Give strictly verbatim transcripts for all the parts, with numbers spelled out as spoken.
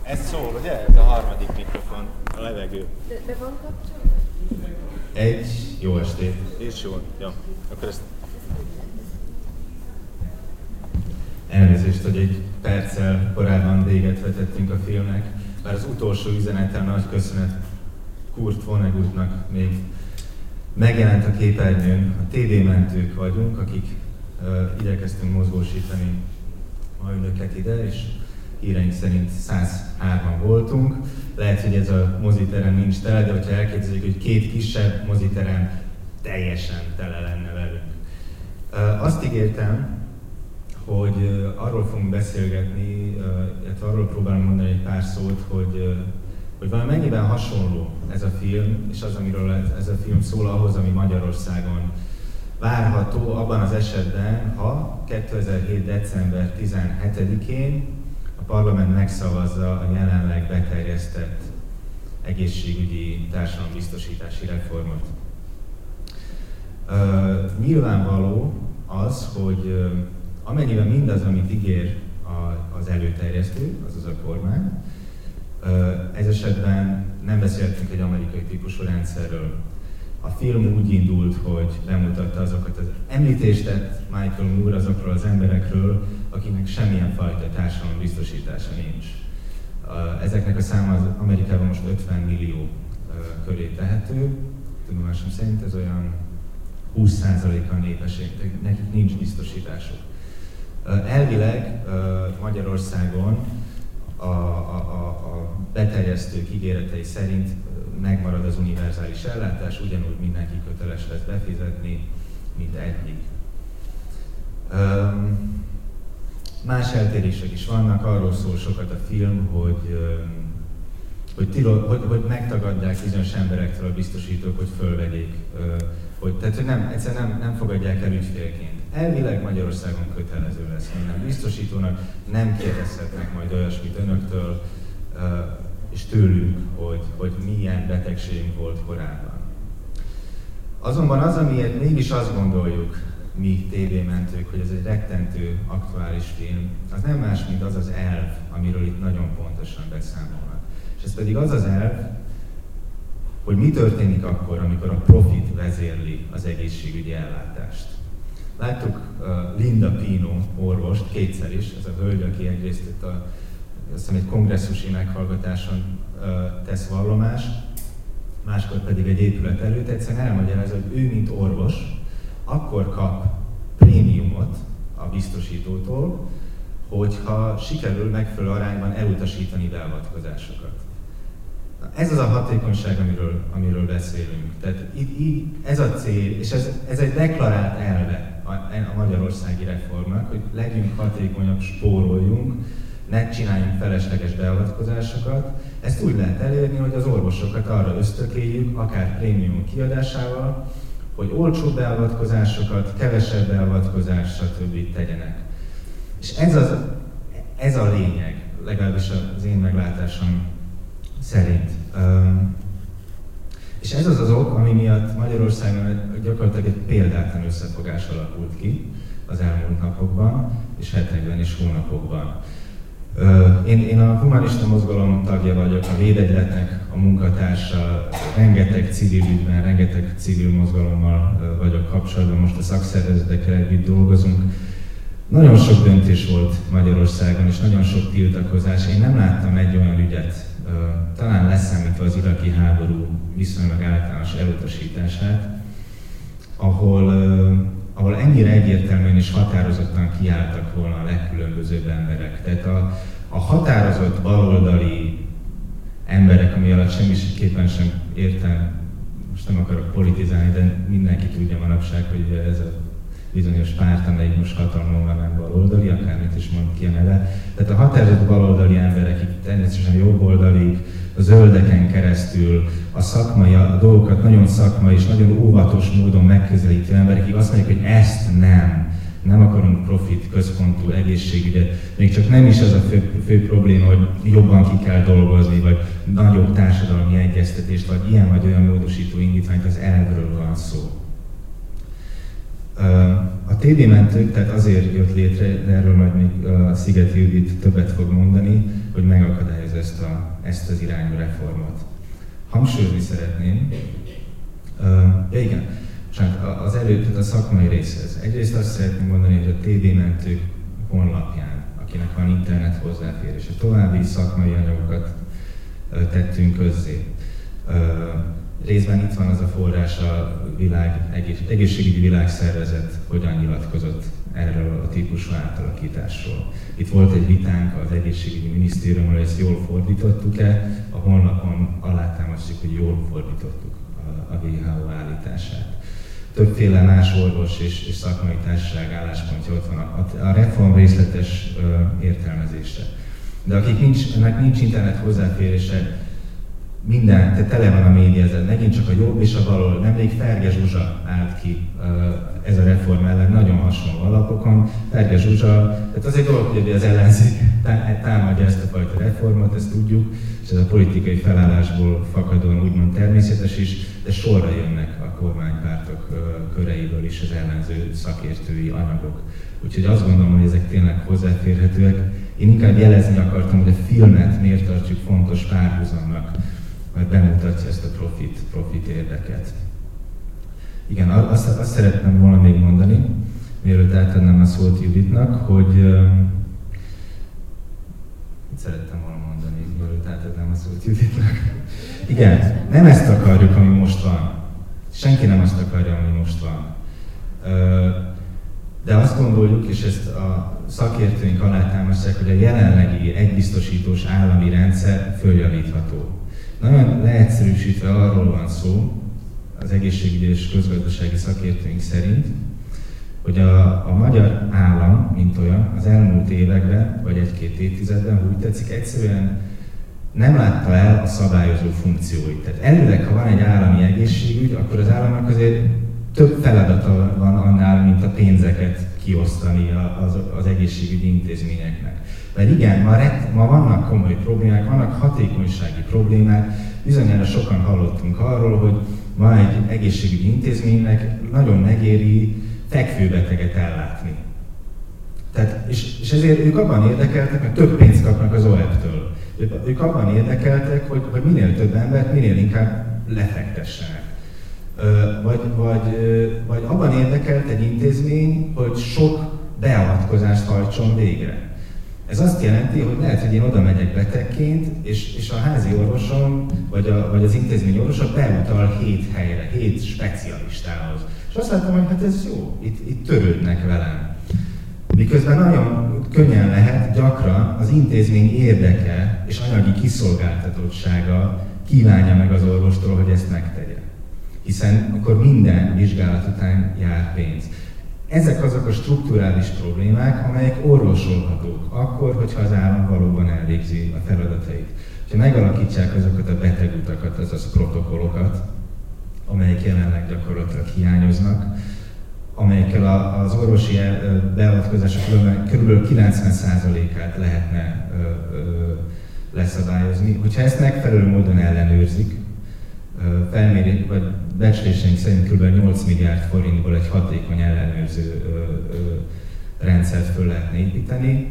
Ez szól, ugye? Ez a harmadik mikrofon, a levegő. De, de van kapcsolat? Egy, jó estét. És jó, jó. Akkor ezt... Elnézést, hogy egy perccel korábban véget vetettünk a filmnek, bár az utolsó üzeneten nagy köszönet Kurt Vonnegutnak még megjelent a képernyőn. A té vé-mentők vagyunk, akik uh, igyekeztünk mozgósítani ma önöket ide, és híreink szerint száz hárman voltunk. Lehet, hogy ez a moziterem nincs tele, de hogyha elképzeljük, hogy két kisebb moziterem teljesen tele lenne velünk. Uh, azt ígértem, hogy uh, arról fogunk beszélgetni, uh, illetve arról próbálom mondani egy pár szót, hogy, uh, hogy valamennyiben hasonló ez a film, és az, amiről ez, ez a film szól, ahhoz, ami Magyarországon várható, abban az esetben, ha kétezer-hét. december tizenhetedikén a parlament megszavazza a jelenleg beterjesztett egészségügyi társadalombiztosítási reformot. Uh, nyilvánvaló az, hogy uh, amennyiben mindaz, amit ígér a, az előterjesztő, azaz a kormány, uh, ez esetben nem beszéltünk egy amerikai típusú rendszerről. A film úgy indult, hogy bemutatta azokat az említést tett Michael Moore azokról az emberekről, akiknek semmilyen fajta társadalombiztosítása nincs. Ezeknek a száma az Amerikában most ötven millió köré tehető, tudomásom szerint ez olyan húsz százaléka a népességnek, nekik nincs biztosításuk. Elvileg Magyarországon a, a, a, a beterjesztők ígéretei szerint megmarad az univerzális ellátás, ugyanúgy mindenki köteles lesz befizetni, mint eddig. Um, más eltérések is vannak, arról szól sokat a film, hogy, um, hogy, tilo, hogy, hogy megtagadják bizonyos emberektől a biztosítók, hogy fölvegyék, uh, hogy, tehát hogy nem, egyszerűen nem, nem fogadják el ügyfélként. Elvileg Magyarországon kötelező lesz minden biztosítónak, nem kérdezhetnek majd olyasmit önöktől, uh, és tőlünk, hogy, hogy milyen betegségünk volt korábban. Azonban az, amiért mégis azt gondoljuk, mi té vé-mentők, hogy ez egy rettentő, aktuális film, az nem más, mint az az elv, amiről itt nagyon pontosan beszámolnak. És ez pedig az az elv, hogy mi történik akkor, amikor a profit vezérli az egészségügyi ellátást. Láttuk uh, Linda Pino orvost kétszer is, ez a hölgy, aki egyrészt itt a azt hiszem egy kongresszusi meghallgatáson uh, tesz vallomást, máskor pedig egy épület előtt, egyszerűen elmagyarázza, hogy ő, mint orvos, akkor kap prémiumot a biztosítótól, hogyha sikerül megfelelő arányban elutasítani beavatkozásokat. Ez az a hatékonyság, amiről, amiről beszélünk. Tehát így, így ez a cél, és ez, ez egy deklarált elve a, a magyarországi reformnak, hogy legyünk hatékonyak, spóroljunk, ne csináljunk felesleges beavatkozásokat. Ezt úgy lehet elérni, hogy az orvosokat arra ösztökéljük, akár prémium kiadásával, hogy olcsó beavatkozásokat, kevesebb beavatkozást, stb. Tegyenek. És ez, az, ez a lényeg, legalábbis az én meglátásom szerint. És ez az az ok, ami miatt Magyarországon gyakorlatilag egy példátlan összefogás alakult ki az elmúlt napokban, és hetekben és hónapokban. Én, én a humanista mozgalom tagja vagyok, a Védegyletnek a munkatársa, rengeteg civil ügyben, rengeteg civil mozgalommal vagyok kapcsolatban, most a szakszervezetekkel együtt dolgozunk. Nagyon sok döntés volt Magyarországon, és nagyon sok tiltakozás. Én nem láttam egy olyan ügyet, talán leszámítva az iraki háború viszonylag általános elutasítását, ahol, ahol ennyire egyértelműen és határozottan kiálltak volna a legkülönbözőbb emberek. Tehát a, a határozott baloldali emberek, ami alatt semmiképpen sem értem, most nem akarok politizálni, de mindenki tudja manapság, hogy ez a bizonyos párt, amelyik most hatalmon van, nem baloldali, akármit is mond ki a neve. Tehát a határozott baloldali emberek, itt természetesen jobboldali, a zöldeken keresztül, a szakmai, a dolgokat nagyon szakmai és nagyon óvatos módon megközelítő emberek, akik azt mondják, hogy ezt nem, nem akarunk profit központú egészségügyet. Még csak nem is az a fő, fő probléma, hogy jobban ki kell dolgozni, vagy nagyobb társadalmi egyeztetést, vagy ilyen vagy olyan módosító indítványt, az elvről van szó. A té vé mentők tehát azért jött létre, de erről majd még a Szigeti Judit többet fog mondani, hogy megakadályozza ezt, a, ezt az irányú reformot. Hangsúlyozni szeretném, ja igen, csak az előtt a szakmai részhez. Egyrészt azt szeretném mondani, hogy a té vé mentők honlapján, akinek van internet hozzáférése, további szakmai anyagokat tettünk közzé. Részben itt van az a forrás, a világ, egész, egészségügyi világszervezet hogyan nyilatkozott erről a típusú átalakításról. Itt volt egy vitánk az egészségügyi minisztériummal, hogy ezt jól fordítottuk-e, a honlapon alátámasztjuk, hogy jól fordítottuk a, a vé há ó állítását. Többféle más orvos és, és szakmai társaság álláspontja ott van a, a reform részletes ö, értelmezése. De akik nincs, ennek nincs internet hozzáférése, minden, tehát tele van a média ezzel, megint csak a jobb és a bal, nemrég Ferge Zsuzsa állt ki ez a reform ellen, nagyon hasonló alapokon. Ferge Zsuzsa, tehát az egy dolog, hogy az ellenzék támadja ezt a fajta reformot, ezt tudjuk, és ez a politikai felállásból fakadóan úgymond természetes is, de sorra jönnek a kormánypártok köreiből is az ellenző szakértői anyagok. Úgyhogy azt gondolom, hogy ezek tényleg hozzáférhetőek. Én inkább jelezni akartam, hogy a filmet miért tartjuk fontos párhuzamnak, mert bemutatja ezt a profit, profit érdeket. Igen, azt, azt szeretném volna még mondani, mielőtt átadnám a szót Juditnak, hogy uh, mit szerettem volna mondani, mielőtt átadnám a szót Juditnak. Igen, nem ezt akarjuk, ami most van. Senki nem azt akarja, ami most van. Uh, de azt gondoljuk, és ezt a szakértőink alátámasztják, hogy a jelenlegi egybiztosítós állami rendszer följavítható. Nagyon leegyszerűsítve arról van szó, az egészségügyi és közgazdasági szakértőink szerint, hogy a, a magyar állam, mint olyan, az elmúlt években, vagy egy-két évtizedben, ha úgy tetszik, egyszerűen nem látta el a szabályozó funkcióit. Tehát elvileg, ha van egy állami egészségügy, akkor az államnak azért több feladata van annál, mint a pénzeket kiosztani az, az egészségügyi intézményeknek. Mert igen, ma, rett, ma vannak komoly problémák, vannak hatékonysági problémák, bizonyára sokan hallottunk arról, hogy ma egy egészségügyi intézménynek nagyon megéri fekvőbeteget ellátni. Tehát, és, és ezért ők abban érdekeltek, mert több pénzt kapnak az o e pé-től. Ők, ők abban érdekeltek, hogy, hogy minél több embert, minél inkább lefektessenek. Vagy, vagy, vagy abban érdekelt egy intézmény, hogy sok beavatkozást hajtson végre. Ez azt jelenti, hogy lehet, hogy én oda megyek betegként, és, és a házi orvosom, vagy, a, vagy az intézmény orvosa beutal hét helyre, hét specialistához. És azt látom, hogy hát ez jó, itt, itt törődnek velem. Miközben nagyon könnyen lehet, gyakran az intézmény érdeke és anyagi kiszolgáltatottsága kívánja meg az orvostól, hogy ezt megtegye. Hiszen akkor minden vizsgálat után jár pénz. Ezek azok a strukturális problémák, amelyek orvosolhatók akkor, hogyha az állam valóban elvégzi a feladatait. Ha megalakítják azokat a betegutakat, azaz protokollokat, amelyek jelenleg gyakorlatilag hiányoznak, amelyekkel az orvosi beavatkozások kb. kilencven százalékát lehetne leszabályozni. Hogyha ezt megfelelő módon ellenőrzik, felméri, vagy becsléseink szerint kb. nyolc milliárd forintból egy hatékony ellenőrző ö, ö, rendszert föl lehetne építeni.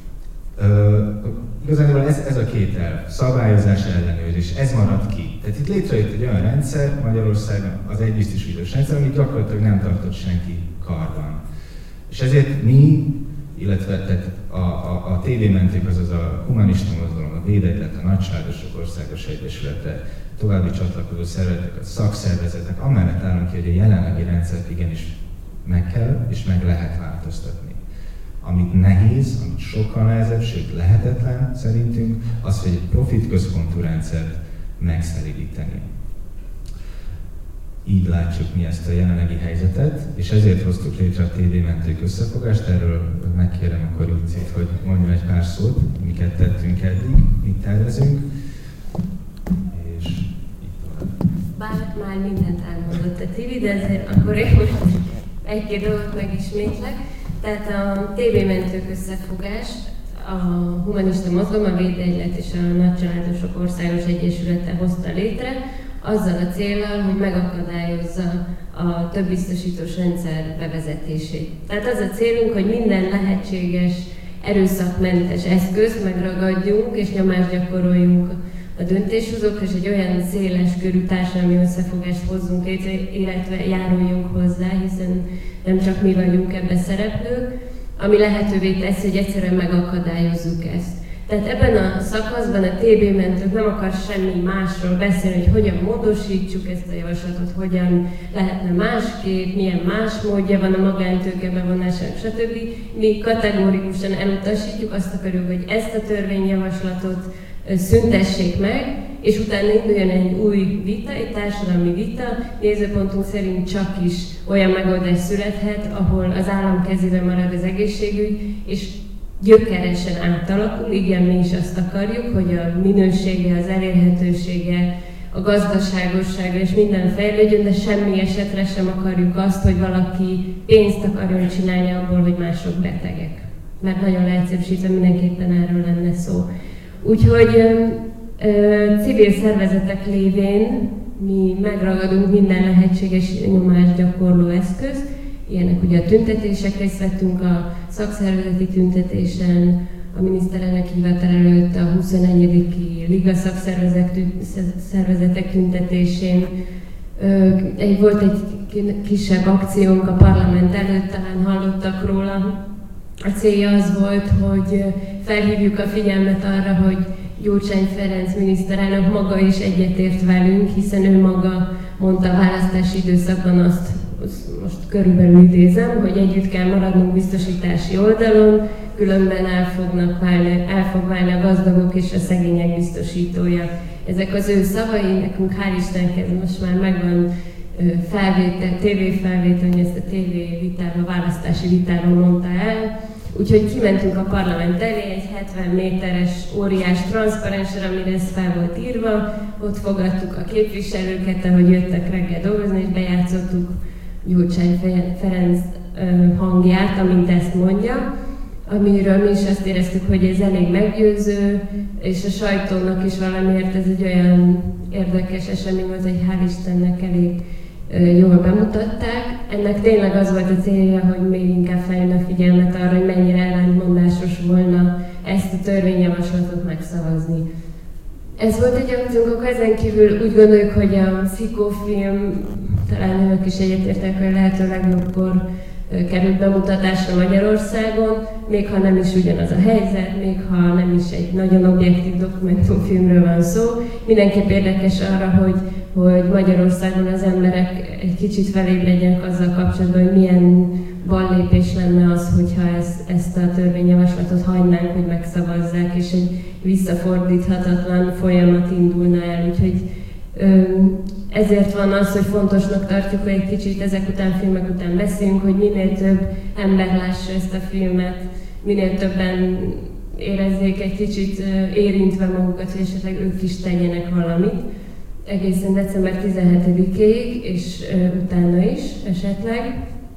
Ö, igazából ez, ez a két elv, szabályozás, ellenőrzés, ez marad ki. Tehát itt létrejött egy olyan rendszer Magyarországon, az egybiztosítós rendszer, amit gyakorlatilag nem tartott senki karban. És ezért mi, illetve tehát a, a, a té vé mentők, azaz a humanista mozgalom, a Védegylet, a Nagysárdosok Országos Egyesülete, további csatlakozó szervezetek, a szakszervezetek, amellett állunk ki, hogy a jelenlegi rendszert igenis meg kell és meg lehet változtatni. Amit nehéz, amit sokkal nehezebb, sőt lehetetlen szerintünk, az, hogy egy profit központú rendszert megszelídíteni. Így látjuk mi ezt a jelenlegi helyzetet, és ezért hoztuk létre a té vé mentők összefogást. Erről megkérem akkor Jucit, hogy mondjon egy pár szót, miket tettünk eddig, mit tervezünk. És így tovább. Bár már mindent elmondott a Tibi, de ezért akkor én most egy-két dolgot megismétlek. Tehát a té vé mentők összefogás, a humanista mozgalom, a Védegylet és a Nagycsaládosok Országos Egyesülete hozta létre, azzal a céllal, hogy megakadályozza a több-biztosítós rendszer bevezetését. Tehát az a célunk, hogy minden lehetséges erőszakmentes eszközt megragadjunk és nyomást gyakoroljunk a döntéshozókra, és egy olyan széles körű társadalmi összefogást hozzunk létre, illetve járuljunk hozzá, hiszen nem csak mi vagyunk ebben szereplők, ami lehetővé teszi, hogy egyszerűen megakadályozzuk ezt. Tehát ebben a szakaszban a té bé mentők nem akar semmi másról beszélni, hogy hogyan módosítsuk ezt a javaslatot, hogyan lehetne másképp, milyen más módja van a magántőke bevonásának, stb. Mi kategórikusan elutasítjuk, azt akarjuk, hogy ezt a törvényjavaslatot szüntessék meg, és utána induljon egy új vita, egy társadalmi vita, nézőpontunk szerint csak is olyan megoldás születhet, ahol az állam kezében marad az egészségügy, és gyökeresen átalakul, igen, mi is azt akarjuk, hogy a minősége, az elérhetősége, a gazdaságossága és minden fejlődjön, de semmi esetre sem akarjuk azt, hogy valaki pénzt akarjon csinálni abból, hogy mások betegek. Mert nagyon leegyszerűsítve mindenképpen erről lenne szó. Úgyhogy ö, ö, civil szervezetek lévén mi megragadunk minden lehetséges nyomásgyakorló eszközt. Ilyenek ugye a tüntetések, részt vettünk a szakszervezeti tüntetésen, a miniszterelnök hivatal előtt a huszonegyediki Liga szakszervezetek tüntetésén. Egy, volt egy kisebb akciónk a parlament előtt, talán hallottak róla. A célja az volt, hogy felhívjuk a figyelmet arra, hogy Gyurcsány Ferenc miniszterelnök maga is egyetért velünk, hiszen ő maga mondta a választási időszakban azt, most körülbelül idézem, hogy együtt kell maradnunk biztosítási oldalon, különben el, fognak válni, el fog válni a gazdagok és a szegények biztosítója. Ezek az ő szavai, nekünk hál' Istennek ez most már megvan felvétel, tévéfelvétel, hogy ezt a tévé vitáról, választási vitáról mondta el. Úgyhogy kimentünk a parlament elé egy hetven méteres óriás transzparensre, amire ez fel volt írva. Ott fogadtuk a képviselőket, ahogy jöttek reggel dolgozni, és bejátszottuk Gyurcsány Ferenc hangját, amint ezt mondja, amiről mi is azt éreztük, hogy ez elég meggyőző, és a sajtónak is valamiért ez egy olyan érdekes esemény volt, hogy hál' Istennek elég jól bemutatták. Ennek tényleg az volt a célja, hogy még inkább felhívna a figyelmet arra, hogy mennyire ellentmondásos volna ezt a törvényjavaslatot megszavazni. Ez volt egy akciónk, akkor ezen kívül úgy gondoljuk, hogy a Szikó-film, talán önök is egyetértek, hogy lehető legjobbkor került bemutatásra Magyarországon, még ha nem is ugyanaz a helyzet, még ha nem is egy nagyon objektív dokumentumfilmről van szó. Mindenképp érdekes arra, hogy, hogy Magyarországon az emberek egy kicsit felébredjenek azzal kapcsolatban, hogy milyen ballépés lenne az, hogyha ezt, ezt a törvényjavaslatot hagynánk, hogy megszavazzák, és egy visszafordíthatatlan folyamat indulna el. Úgyhogy ezért van az, hogy fontosnak tartjuk, hogy egy kicsit ezek után, filmek után beszélünk, hogy minél több ember lássa ezt a filmet, minél többen érezzék egy kicsit érintve magukat, hogy esetleg ők is tegyenek valamit. Egészen december tizenhetedikéig, és utána is esetleg.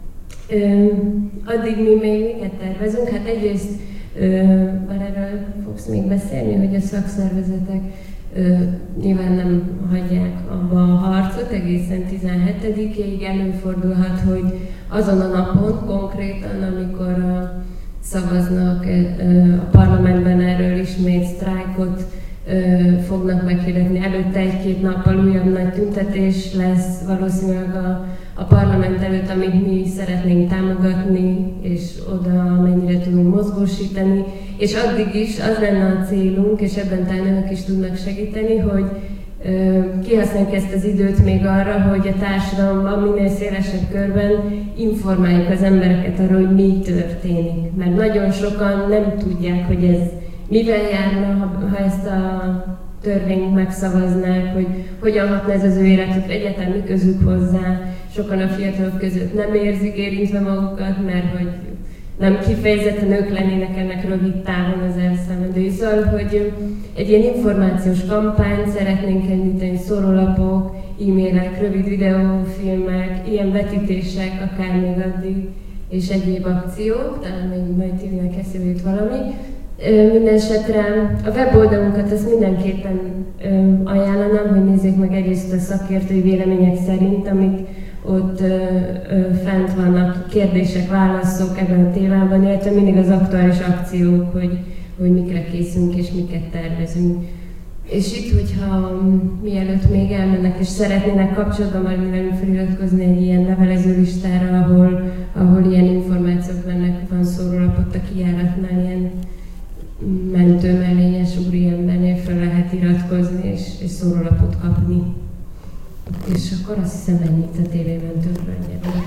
Addig mi még miket tervezünk? Hát egyrészt, már erről fogsz még beszélni, hogy a szakszervezetek nyilván nem hagyják abba a harcot, egészen tizenhetedikéig előfordulhat, hogy azon a napon konkrétan, amikor a, szavaznak a parlamentben erről ismét sztrájkot fognak meghirdetni. Előtte egy-két nappal újabb nagy tüntetés lesz valószínűleg a, a parlament előtt, amit mi szeretnénk támogatni, és oda mennyire tudunk mozgósítani. És addig is az lenne a célunk, és ebben talán önök is tudnak segíteni, hogy ö, kihasználjuk ezt az időt még arra, hogy a társadalomban minél szélesebb körben informáljuk az embereket arról, hogy mi történik. Mert nagyon sokan nem tudják, hogy ez mivel járna, ha, ha ezt a törvényt megszavaznák, hogy hogyan hatna ez az ő életükre, egyáltalán mi közük hozzá. Sokan a fiatalok között nem érzik érintve magukat, mert hogy nem kifejezetten ők lennének ennek rövid távon az elszenvedői. Szóval, hogy egy ilyen információs kampányt szeretnénk indítani, szórólapok, e-mailek, rövid videófilmek, ilyen vetítések, akár még addig, és egyéb akciók, talán még majd Tivinek eszébe jut valami. Mindenesetre a weboldalunkat ezt mindenképpen ajánlanám, hogy nézzék meg egyrészt a szakértői vélemények szerint, amik ott ö, ö, fent vannak, kérdések, válaszok ebben a témában, illetve mindig az aktuális akciók, hogy, hogy mikre készünk és miket tervezünk. És itt, hogyha mielőtt még elmennek és szeretnének kapcsolatban maradni velünk, feliratkozni egy ilyen levelező listára, ahol, ahol ilyen információk bennek, van szórólapot a kijáratnál, ilyen mentőmellényes úriembernél fel lehet iratkozni és, és szórólapot kapni. És akkor azt hiszem ennyit a tévémentőkről egyébként.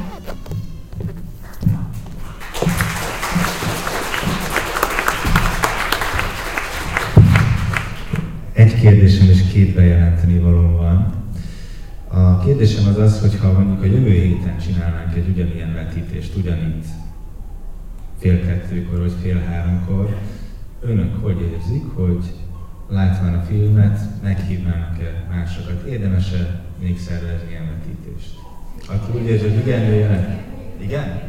Egy kérdésem és két bejelenteni való van. A kérdésem az az, hogy ha mondjuk a jövő héten csinálnánk egy ugyanilyen vetítést, ugyanitt fél kettőkor vagy fél háromkor, önök hogy érzik, hogy látván a filmet, meghívnának-e másokat? Érdemes-e még szervezni ilyen vetítést? Aki úgy érzi, hogy igen, jöjjön. Igen?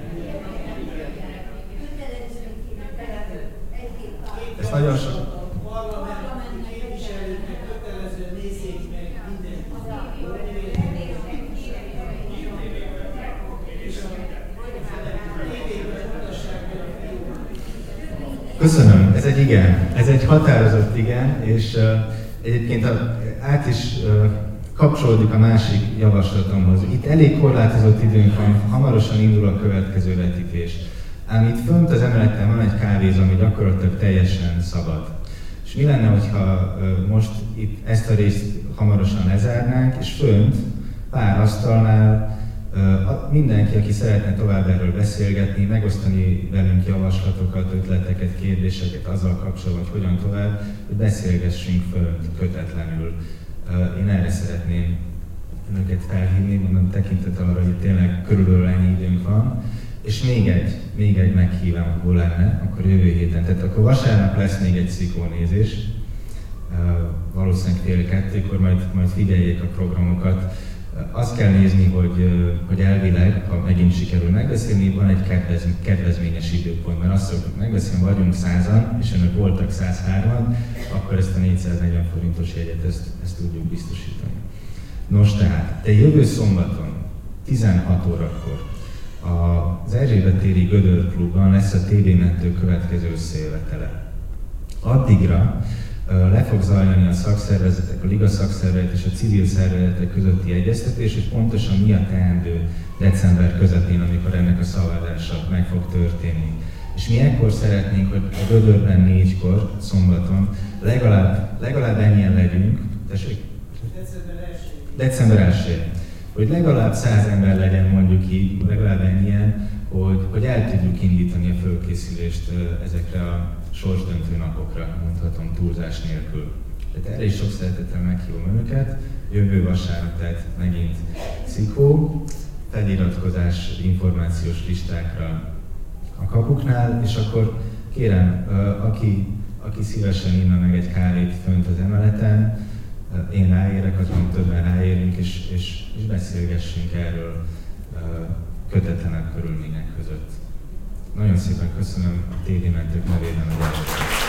Ez nagyon sok. Köszönöm, ez egy igen, ez egy határozott igen, és uh, egyébként a, át is uh, kapcsolódik a másik javaslatomhoz. Itt elég korlátozott időnk van, hamarosan indul a következő vetítés. Ám itt fönt az emeleten van egy kávézó, ami gyakorlatilag teljesen szabad. És mi lenne, hogyha uh, most itt ezt a részt hamarosan lezárnánk, és fönt pár asztalnál Uh, mindenki, aki szeretne tovább erről beszélgetni, megosztani velünk javaslatokat, ötleteket, kérdéseket azzal kapcsolatban, hogy hogyan tovább, hogy beszélgessünk fönt kötetlenül. Uh, én erre szeretném önöket felhívni, mondom tekintet arra, hogy tényleg körülbelül ennyi időnk van. És még egy, még egy meghívám, hol lenne, akkor jövő héten. Tehát akkor vasárnap lesz még egy szikónézés, uh, valószínűleg fél kettőkor, majd, majd figyeljék a programokat. Azt kell nézni, hogy, hogy elvileg, ha megint sikerül megbeszélni, van egy kedvez, kedvezményes időpont, mert azt szoktuk megbeszélni, vagyunk százan, és önök voltak százhárman, akkor ezt a négyszáznegyven forintos jegyet, ezt, ezt tudjuk biztosítani. Nos tehát, de jövő szombaton, tizenhat órakor az Erzsébet téri Gödör Klubban lesz a té vé-mentő következő összejövetele. Addigra le fog zajlani a szakszervezetek, a liga szakszervezet és a civil szervezetek közötti egyeztetés, és pontosan mi a teendő december közepén, amikor ennek a szavazása meg fog történni. És mi ekkor szeretnénk, hogy a Gödörben négykor, szombaton, legalább, legalább ennyien legyünk, tessék? december elsején. Hogy legalább száz ember legyen, mondjuk így, legalább ennyien, hogy, hogy el tudjuk indítani a fölkészülést ezekre a sorsdöntő napokra, mondhatom túlzás nélkül. Tehát erre is sok szeretettel meghívom önöket. Jövő vasárnap, tehát megint szikó, feliratkozás információs listákra a kapuknál, és akkor kérem, aki, aki szívesen inna meg egy kávét fönt az emeleten, én ráérek, azon többen ráérünk, és, és, és beszélgessünk erről kötetlenebb körülmények között. Nagyon szépen köszönöm a té vé-mentők nevében a gyermeket.